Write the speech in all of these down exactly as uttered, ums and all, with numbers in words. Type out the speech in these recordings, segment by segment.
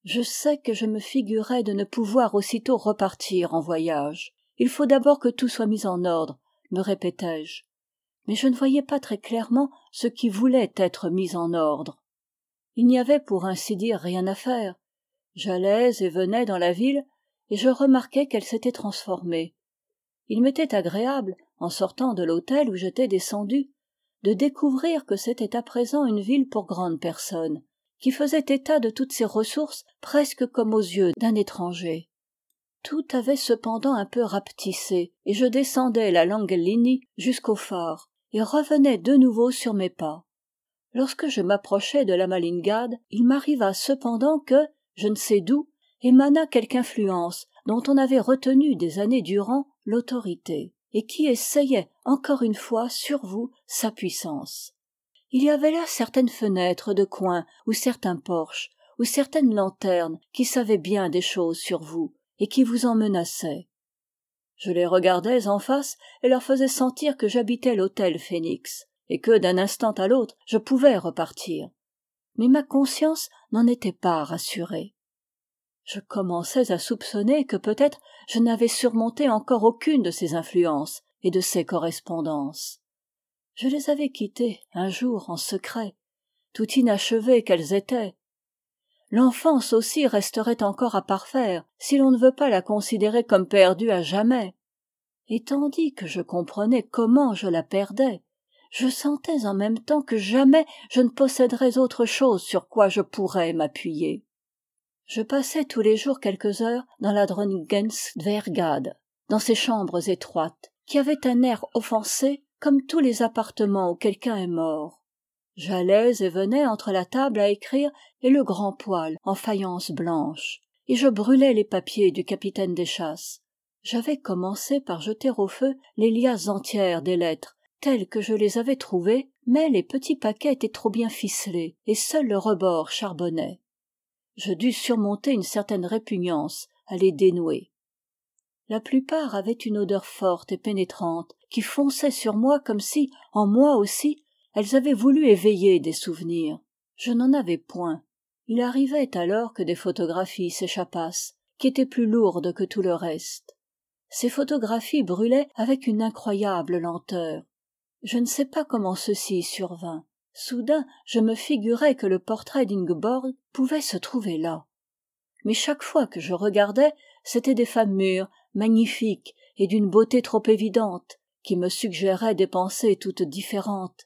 je sais que je me figurais de ne pouvoir aussitôt repartir en voyage. Il faut d'abord que tout soit mis en ordre, me répétais-je. Mais je ne voyais pas très clairement ce qui voulait être mis en ordre. Il n'y avait pour ainsi dire rien à faire. J'allais et venais dans la ville et je remarquais qu'elle s'était transformée. Il m'était agréable, en sortant de l'hôtel où j'étais descendu, de découvrir que c'était à présent une ville pour grandes personnes, qui faisait état de toutes ses ressources presque comme aux yeux d'un étranger. Tout avait cependant un peu rapetissé, et je descendais la Llangelini jusqu'au phare, et revenais de nouveau sur mes pas. Lorsque je m'approchai de la Malingade, il m'arriva cependant que, je ne sais d'où, émana quelque influence dont on avait retenu des années durant l'autorité, et qui essayait encore une fois sur vous sa puissance. Il y avait là certaines fenêtres de coin ou certains porches ou certaines lanternes qui savaient bien des choses sur vous et qui vous en menaçaient. Je les regardais en face et leur faisais sentir que j'habitais l'hôtel Phénix et que d'un instant à l'autre je pouvais repartir. Mais ma conscience n'en était pas rassurée. Je commençais à soupçonner que peut-être je n'avais surmonté encore aucune de ces influences et de ces correspondances. Je les avais quittées un jour en secret, tout inachevées qu'elles étaient. L'enfance aussi resterait encore à parfaire si l'on ne veut pas la considérer comme perdue à jamais. Et tandis que je comprenais comment je la perdais, je sentais en même temps que jamais je ne posséderais autre chose sur quoi je pourrais m'appuyer. Je passais tous les jours quelques heures dans la Dronningensdvergade, dans ces chambres étroites, qui avaient un air offensé comme tous les appartements où quelqu'un est mort. J'allais et venais entre la table à écrire et le grand poêle en faïence blanche, et je brûlais les papiers du capitaine des chasses. J'avais commencé par jeter au feu les liasses entières des lettres, telles que je les avais trouvées, mais les petits paquets étaient trop bien ficelés, et seul le rebord charbonnait. Je dus surmonter une certaine répugnance à les dénouer. La plupart avaient une odeur forte et pénétrante, qui fonçait sur moi comme si, en moi aussi, elles avaient voulu éveiller des souvenirs. Je n'en avais point. Il arrivait alors que des photographies s'échappassent, qui étaient plus lourdes que tout le reste. Ces photographies brûlaient avec une incroyable lenteur. Je ne sais pas comment ceci survint. Soudain, je me figurais que le portrait d'Ingeborg pouvait se trouver là. Mais chaque fois que je regardais, c'étaient des femmes mûres, magnifiques et d'une beauté trop évidente, qui me suggéraient des pensées toutes différentes.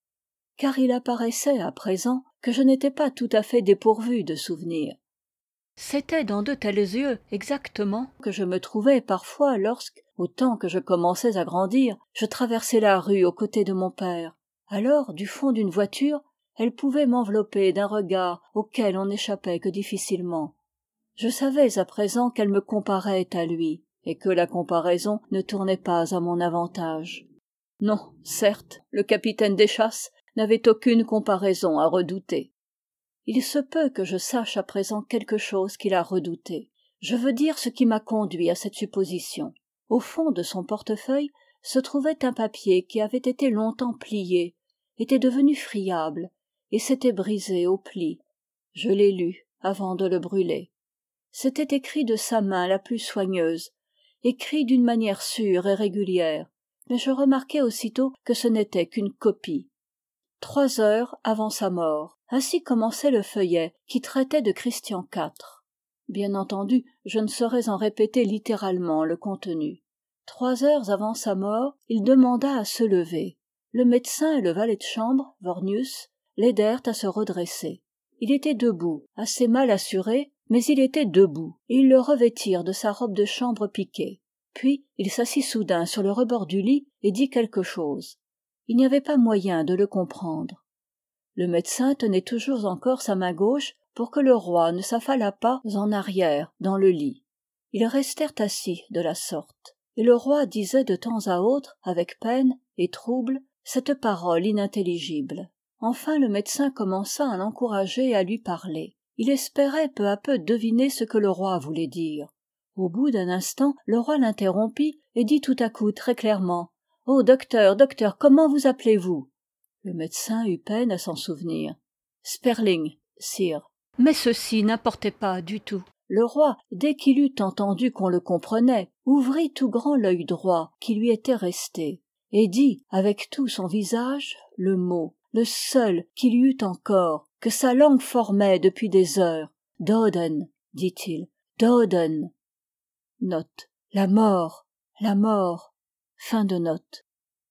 Car il apparaissait à présent que je n'étais pas tout à fait dépourvu de souvenirs. C'était dans de tels yeux exactement que je me trouvais parfois lorsque, au temps que je commençais à grandir, je traversais la rue aux côtés de mon père. Alors, du fond d'une voiture, elle pouvait m'envelopper d'un regard auquel on n'échappait que difficilement. Je savais à présent qu'elle me comparait à lui, et que la comparaison ne tournait pas à mon avantage. Non, certes, le capitaine des chasses n'avait aucune comparaison à redouter. Il se peut que je sache à présent quelque chose qu'il a redouté. Je veux dire ce qui m'a conduit à cette supposition. Au fond de son portefeuille se trouvait un papier qui avait été longtemps plié, était devenu friable, et s'était brisé au pli. Je l'ai lu avant de le brûler. C'était écrit de sa main la plus soigneuse, écrit d'une manière sûre et régulière, mais je remarquai aussitôt que ce n'était qu'une copie. Trois heures avant sa mort, ainsi commençait le feuillet qui traitait de Christian quatre. Bien entendu, je ne saurais en répéter littéralement le contenu. Trois heures avant sa mort, il demanda à se lever. Le médecin et le valet de chambre, Vornius, l'aidèrent à se redresser. Il était debout, assez mal assuré, mais il était debout, et ils le revêtirent de sa robe de chambre piquée. Puis, il s'assit soudain sur le rebord du lit et dit quelque chose. Il n'y avait pas moyen de le comprendre. Le médecin tenait toujours encore sa main gauche pour que le roi ne s'affalât pas en arrière dans le lit. Ils restèrent assis de la sorte, et le roi disait de temps à autre, avec peine et trouble, cette parole inintelligible. Enfin le médecin commença à l'encourager et à lui parler. Il espérait peu à peu deviner ce que le roi voulait dire. Au bout d'un instant, le roi l'interrompit et dit tout à coup très clairement « Oh, docteur, docteur, comment vous appelez-vous » Le médecin eut peine à s'en souvenir. « Sperling, sire. » Mais ceci n'importait pas du tout. Le roi, dès qu'il eut entendu qu'on le comprenait, ouvrit tout grand l'œil droit qui lui était resté, et dit avec tout son visage le mot, le seul qu'il y eût encore, que sa langue formait depuis des heures. Doden, dit-il, Doden. Note. La mort, la mort. Fin de note.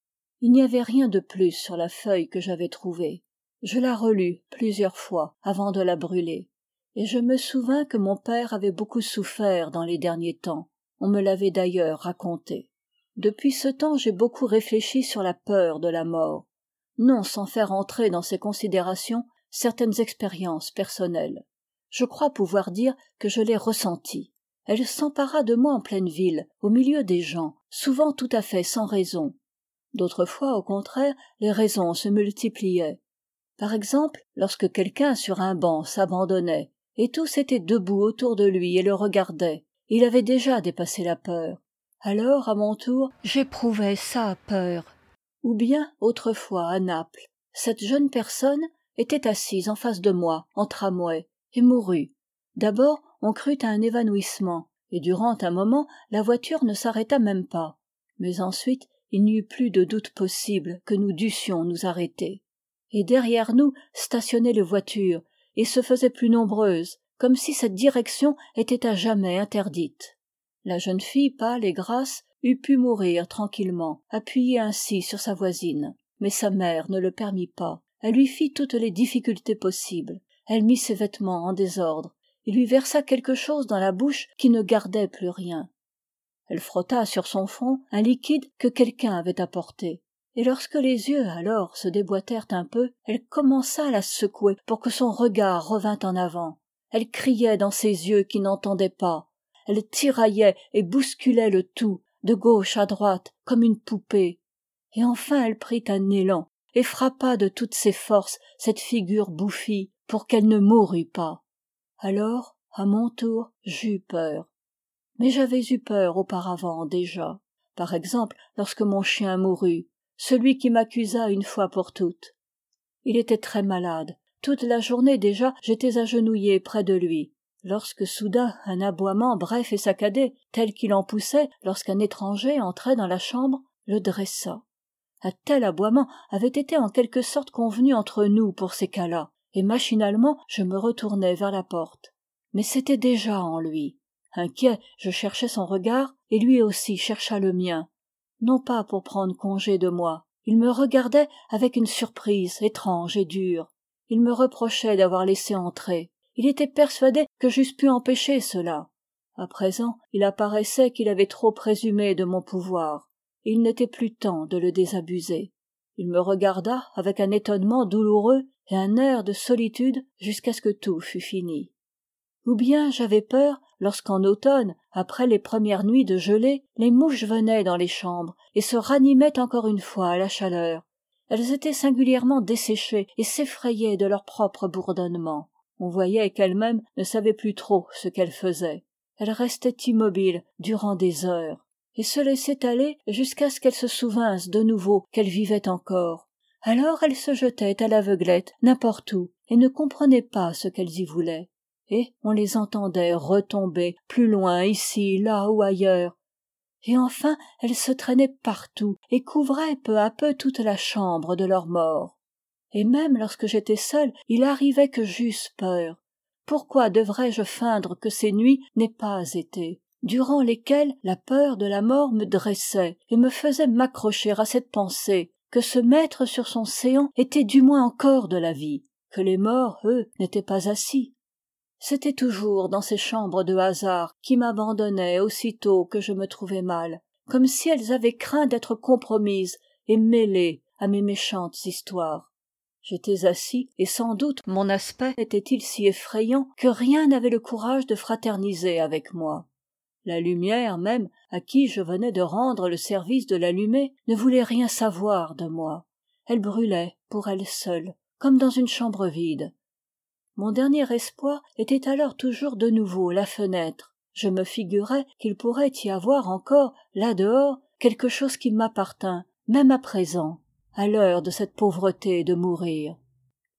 Il n'y avait rien de plus sur la feuille que j'avais trouvée. Je la relus plusieurs fois avant de la brûler. Et je me souvins que mon père avait beaucoup souffert dans les derniers temps. On me l'avait d'ailleurs raconté. Depuis ce temps, j'ai beaucoup réfléchi sur la peur de la mort, non sans faire entrer dans ces considérations certaines expériences personnelles. Je crois pouvoir dire que je l'ai ressentie. Elle s'empara de moi en pleine ville, au milieu des gens, souvent tout à fait sans raison. D'autres fois, au contraire, les raisons se multipliaient. Par exemple, lorsque quelqu'un sur un banc s'abandonnait, et tous étaient debout autour de lui et le regardaient, il avait déjà dépassé la peur. Alors, à mon tour, j'éprouvais sa peur. Ou bien, autrefois, à Naples, cette jeune personne était assise en face de moi, en tramway, et mourut. D'abord, on crut à un évanouissement, et durant un moment, la voiture ne s'arrêta même pas. Mais ensuite, il n'y eut plus de doute possible que nous dussions nous arrêter. Et derrière nous stationnaient les voitures, et se faisaient plus nombreuses, comme si cette direction était à jamais interdite. La jeune fille, pâle et grasse, eût pu mourir tranquillement, appuyée ainsi sur sa voisine. Mais sa mère ne le permit pas. Elle lui fit toutes les difficultés possibles. Elle mit ses vêtements en désordre, et lui versa quelque chose dans la bouche qui ne gardait plus rien. Elle frotta sur son front un liquide que quelqu'un avait apporté. Et lorsque les yeux alors se déboîtèrent un peu, elle commença à la secouer pour que son regard revînt en avant. Elle criait dans ses yeux qui n'entendaient pas. Elle tiraillait et bousculait le tout, de gauche à droite, comme une poupée. Et enfin elle prit un élan et frappa de toutes ses forces cette figure bouffie pour qu'elle ne mourût pas. Alors, à mon tour, j'eus peur. Mais j'avais eu peur auparavant déjà. Par exemple, lorsque mon chien mourut, celui qui m'accusa une fois pour toutes. Il était très malade. Toute la journée déjà, j'étais agenouillé près de lui. Lorsque soudain un aboiement bref et saccadé, tel qu'il en poussait lorsqu'un étranger entrait dans la chambre, le dressa. Un tel aboiement avait été en quelque sorte convenu entre nous pour ces cas-là, et machinalement je me retournai vers la porte. Mais c'était déjà en lui. Inquiet, je cherchai son regard, et lui aussi chercha le mien. Non pas pour prendre congé de moi. Il me regardait avec une surprise étrange et dure. Il me reprochait d'avoir laissé entrer. Il était persuadé que j'eusse pu empêcher cela. À présent, il apparaissait qu'il avait trop présumé de mon pouvoir. Et il n'était plus temps de le désabuser. Il me regarda avec un étonnement douloureux et un air de solitude jusqu'à ce que tout fût fini. Ou bien j'avais peur lorsqu'en automne, après les premières nuits de gelée, les mouches venaient dans les chambres et se ranimaient encore une fois à la chaleur. Elles étaient singulièrement desséchées et s'effrayaient de leur propre bourdonnement. On voyait qu'elles-mêmes ne savaient plus trop ce qu'elles faisaient. Elles restaient immobiles durant des heures et se laissaient aller jusqu'à ce qu'elles se souvinssent de nouveau qu'elles vivaient encore. Alors elles se jetaient à l'aveuglette n'importe où et ne comprenaient pas ce qu'elles y voulaient. Et on les entendait retomber plus loin ici, là ou ailleurs. Et enfin elles se traînaient partout et couvraient peu à peu toute la chambre de leurs morts. Et même lorsque j'étais seul, il arrivait que j'eusse peur. Pourquoi devrais-je feindre que ces nuits n'aient pas été, durant lesquelles la peur de la mort me dressait et me faisait m'accrocher à cette pensée que se mettre sur son séant était du moins encore de la vie, que les morts, eux, n'étaient pas assis. C'était toujours dans ces chambres de hasard qui m'abandonnaient aussitôt que je me trouvais mal, comme si elles avaient craint d'être compromises et mêlées à mes méchantes histoires. J'étais assis, et sans doute mon aspect était-il si effrayant que rien n'avait le courage de fraterniser avec moi. La lumière même, à qui je venais de rendre le service de l'allumer, ne voulait rien savoir de moi. Elle brûlait pour elle seule, comme dans une chambre vide. Mon dernier espoir était alors toujours de nouveau la fenêtre. Je me figurais qu'il pourrait y avoir encore, là dehors, quelque chose qui m'appartint, même à présent, à l'heure de cette pauvreté de mourir.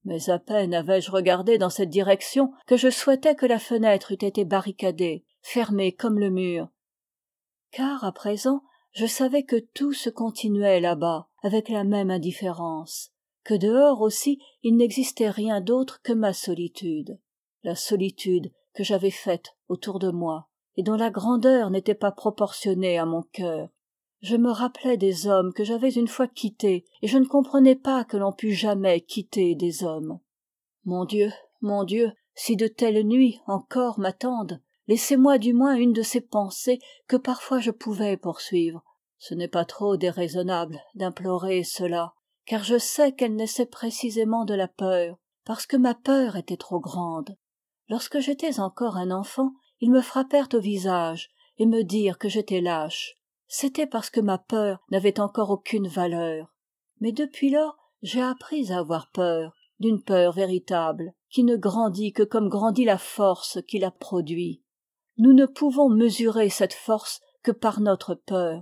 Mais à peine avais-je regardé dans cette direction que je souhaitais que la fenêtre eût été barricadée, fermée comme le mur. Car à présent, je savais que tout se continuait là-bas, avec la même indifférence, que dehors aussi il n'existait rien d'autre que ma solitude, la solitude que j'avais faite autour de moi, et dont la grandeur n'était pas proportionnée à mon cœur. Je me rappelais des hommes que j'avais une fois quittés, et je ne comprenais pas que l'on pût jamais quitter des hommes. Mon Dieu, mon Dieu, si de telles nuits encore m'attendent, laissez-moi du moins une de ces pensées que parfois je pouvais poursuivre. Ce n'est pas trop déraisonnable d'implorer cela, car je sais qu'elle naissait précisément de la peur, parce que ma peur était trop grande. Lorsque j'étais encore un enfant, ils me frappèrent au visage et me dirent que j'étais lâche. C'était parce que ma peur n'avait encore aucune valeur. Mais depuis lors, j'ai appris à avoir peur, d'une peur véritable, qui ne grandit que comme grandit la force qui la produit. Nous ne pouvons mesurer cette force que par notre peur,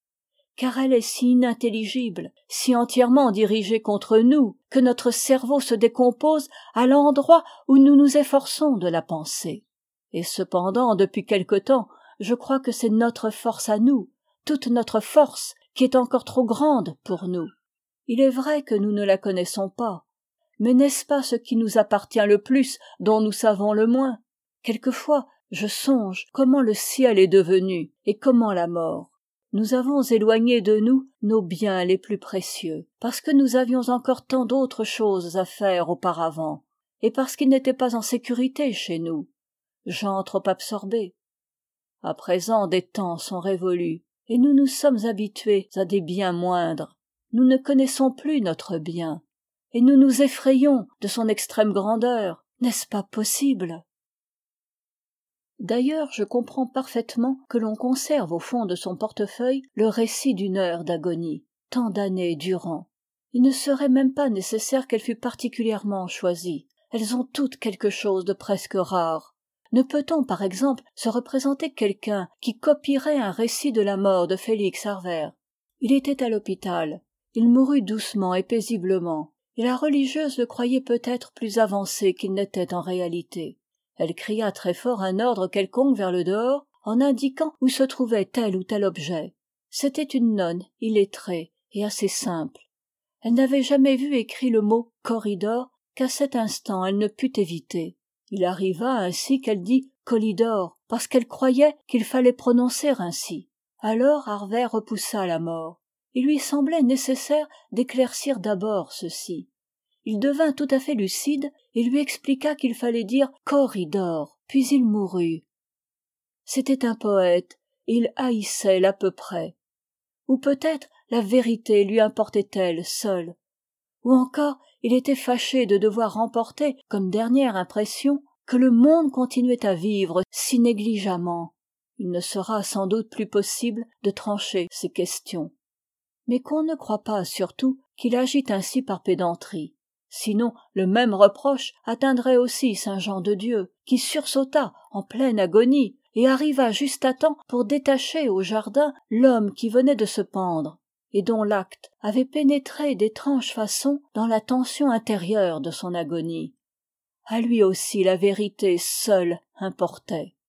car elle est si inintelligible, si entièrement dirigée contre nous, que notre cerveau se décompose à l'endroit où nous nous efforçons de la penser. Et cependant, depuis quelque temps, je crois que c'est notre force à nous, toute notre force, qui est encore trop grande pour nous. Il est vrai que nous ne la connaissons pas, mais n'est-ce pas ce qui nous appartient le plus dont nous savons le moins? Quelquefois, je songe comment le ciel est devenu et comment la mort. Nous avons éloigné de nous nos biens les plus précieux, parce que nous avions encore tant d'autres choses à faire auparavant, et parce qu'ils n'étaient pas en sécurité chez nous, gens trop absorbés. À présent, des temps sont révolus, et nous nous sommes habitués à des biens moindres. Nous ne connaissons plus notre bien, et nous nous effrayons de son extrême grandeur. N'est-ce pas possible? D'ailleurs, je comprends parfaitement que l'on conserve au fond de son portefeuille le récit d'une heure d'agonie, tant d'années durant. Il ne serait même pas nécessaire qu'elle fût particulièrement choisie. Elles ont toutes quelque chose de presque rare. Ne peut-on, par exemple, se représenter quelqu'un qui copierait un récit de la mort de Félix Harvert? Il était à l'hôpital. Il mourut doucement et paisiblement, et la religieuse le croyait peut-être plus avancé qu'il n'était en réalité. Elle cria très fort un ordre quelconque vers le dehors, en indiquant où se trouvait tel ou tel objet. C'était une nonne illettrée et assez simple. Elle n'avait jamais vu écrit le mot « corridor » qu'à cet instant elle ne put éviter. Il arriva ainsi qu'elle dit « Colidor » parce qu'elle croyait qu'il fallait prononcer ainsi. Alors Harvert repoussa la mort. Il lui semblait nécessaire d'éclaircir d'abord ceci. Il devint tout à fait lucide et lui expliqua qu'il fallait dire « corridor », puis il mourut. C'était un poète, et il haïssait l'à peu près. Ou peut-être la vérité lui importait-elle seule. Ou encore il était fâché de devoir remporter comme dernière impression que le monde continuait à vivre si négligemment. Il ne sera sans doute plus possible de trancher ces questions. Mais qu'on ne croie pas surtout qu'il agit ainsi par pédanterie. Sinon, le même reproche atteindrait aussi saint Jean de Dieu, qui sursauta en pleine agonie et arriva juste à temps pour détacher au jardin l'homme qui venait de se pendre, et dont l'acte avait pénétré d'étranges façons dans la tension intérieure de son agonie. À lui aussi la vérité seule importait.